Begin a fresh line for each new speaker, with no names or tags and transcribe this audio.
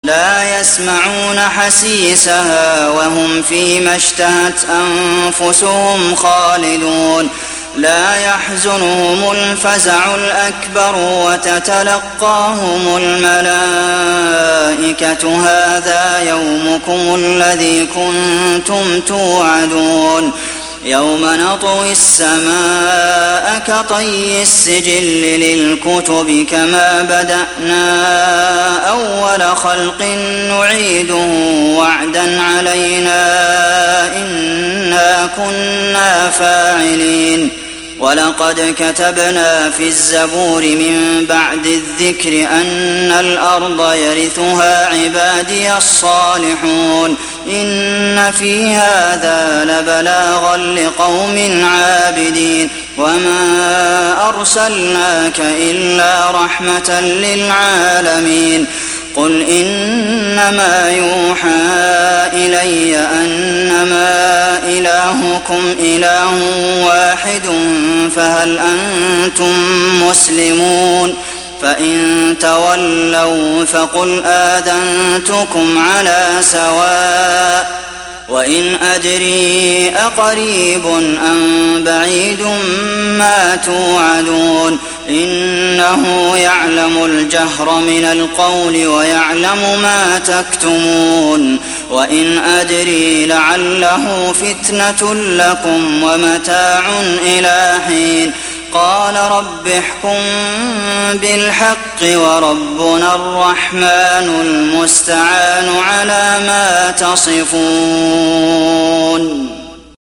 لا يسمعون حسيسها وهم فيما اشتهت أنفسهم خالدون لا يحزنهم الفزع الأكبر وتتلقاهم الملائكة هذا يومكم الذي كنتم توعدون يوم نطوي السماء كطي السجل للكتب كما بدأنا أول خلق نعيده وعدا علينا إنا كنا فاعلين ولقد كتبنا في الزبور من بعد الذكر أن الأرض يرثها عبادي الصالحون إن في هذا لبلاغا لقوم عابدين وما أرسلناك إلا رحمة للعالمين قل إنما يوحى إلي أنما إلهكم إله واحد فهل أنتم مسلمون فإن تولوا فقل آذنتكم على سواء وإن أدري أقريب أم بعيد ما توعدون إنه يعلم الجهر من القول ويعلم ما تكتمون وإن أدري لعله فتنة لكم ومتاع إلى حين قال رب احكم بالحق وربنا الرحمن المستعان على ما تصفون